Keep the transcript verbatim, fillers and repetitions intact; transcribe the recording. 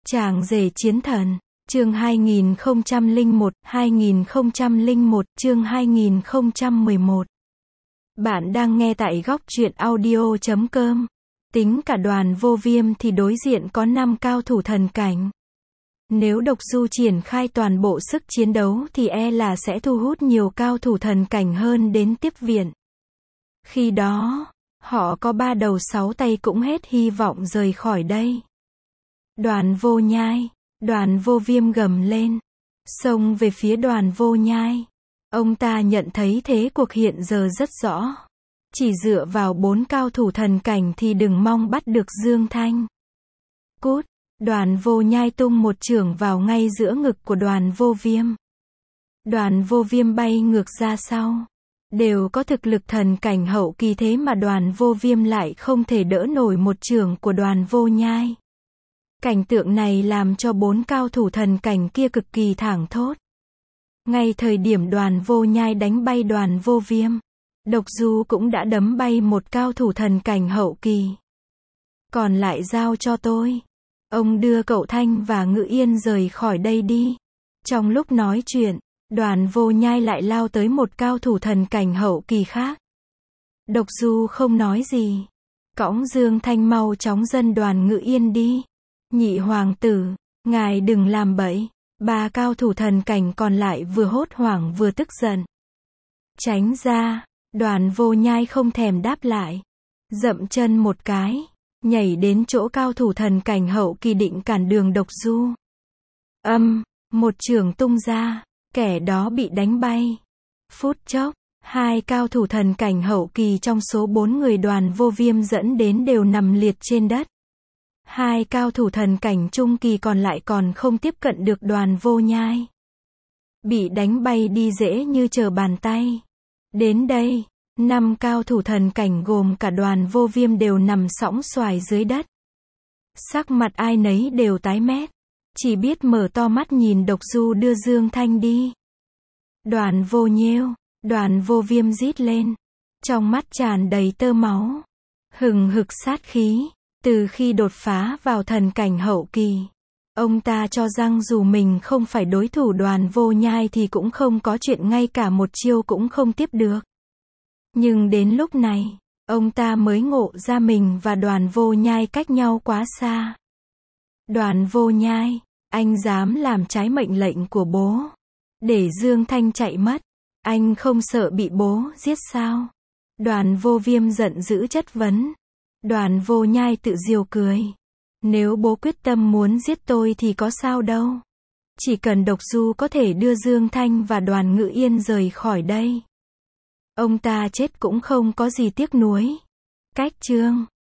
Chàng rể chiến thần, chương hai nghìn không trăm lẻ một, hai nghìn không trăm lẻ một, chương hai nghìn không trăm mười một. Bạn đang nghe tại góc truyện audio chấm com. Tính cả Đoàn Vô Viêm thì đối diện có năm cao thủ thần cảnh. Nếu Độc Du triển khai toàn bộ sức chiến đấu thì e là sẽ thu hút nhiều cao thủ thần cảnh hơn đến tiếp viện. Khi đó, họ có ba đầu sáu tay cũng hết hy vọng rời khỏi đây. Đoàn Vô Nhai, Đoàn Vô Viêm gầm lên, xông về phía Đoàn Vô Nhai. Ông ta nhận thấy thế cuộc hiện giờ rất rõ. Chỉ dựa vào bốn cao thủ thần cảnh thì đừng mong bắt được Dương Thanh. Cút, Đoàn Vô Nhai tung một chưởng vào ngay giữa ngực của Đoàn Vô Viêm. Đoàn Vô Viêm bay ngược ra sau. Đều có thực lực thần cảnh hậu kỳ thế mà Đoàn Vô Viêm lại không thể đỡ nổi một chưởng của Đoàn Vô Nhai. Cảnh tượng này làm cho bốn cao thủ thần cảnh kia cực kỳ thảng thốt. Ngay thời điểm Đoàn Vô Nhai đánh bay Đoàn Vô Viêm, Độc Du cũng đã đấm bay một cao thủ thần cảnh hậu kỳ. Còn lại giao cho tôi. Ông đưa cậu Thanh và Ngự Yên rời khỏi đây đi. Trong lúc nói chuyện, Đoàn Vô Nhai lại lao tới một cao thủ thần cảnh hậu kỳ khác. Độc Du không nói gì. Cõng Dương Thanh mau chóng dẫn Đoàn Ngự Yên đi. Nhị hoàng tử, ngài đừng làm bậy. Ba cao thủ thần cảnh còn lại vừa hốt hoảng vừa tức giận. Tránh ra, Đoàn Vô Nhai không thèm đáp lại. Dậm chân một cái, nhảy đến chỗ cao thủ thần cảnh hậu kỳ định cản đường Độc Du. Âm, một chưởng tung ra, kẻ đó bị đánh bay. Phút chốc, hai cao thủ thần cảnh hậu kỳ trong số bốn người Đoàn Vô Viêm dẫn đến đều nằm liệt trên đất. Hai cao thủ thần cảnh trung kỳ còn lại còn không tiếp cận được Đoàn Vô Nhai. Bị đánh bay đi dễ như trở bàn tay. Đến đây, năm cao thủ thần cảnh gồm cả Đoàn Vô Viêm đều nằm sõng soài dưới đất. Sắc mặt ai nấy đều tái mét. Chỉ biết mở to mắt nhìn Độc Du đưa Dương Thanh đi. Đoàn Vô Nhiêu, Đoàn Vô Viêm rít lên. Trong mắt tràn đầy tơ máu. Hừng hực sát khí. Từ khi đột phá vào thần cảnh hậu kỳ, ông ta cho rằng dù mình không phải đối thủ Đoàn Vô Nhai thì cũng không có chuyện ngay cả một chiêu cũng không tiếp được. Nhưng đến lúc này, ông ta mới ngộ ra mình và Đoàn Vô Nhai cách nhau quá xa. Đoàn Vô Nhai, anh dám làm trái mệnh lệnh của bố, để Dương Thanh chạy mất, anh không sợ bị bố giết sao? Đoàn Vô Viêm giận dữ chất vấn. Đoàn Vô Nhai tự giễu cười. Nếu bố quyết tâm muốn giết tôi thì có sao đâu. Chỉ cần Độc Du có thể đưa Dương Thanh và Đoàn Ngự Yên rời khỏi đây, ông ta chết cũng không có gì tiếc nuối. Cách chương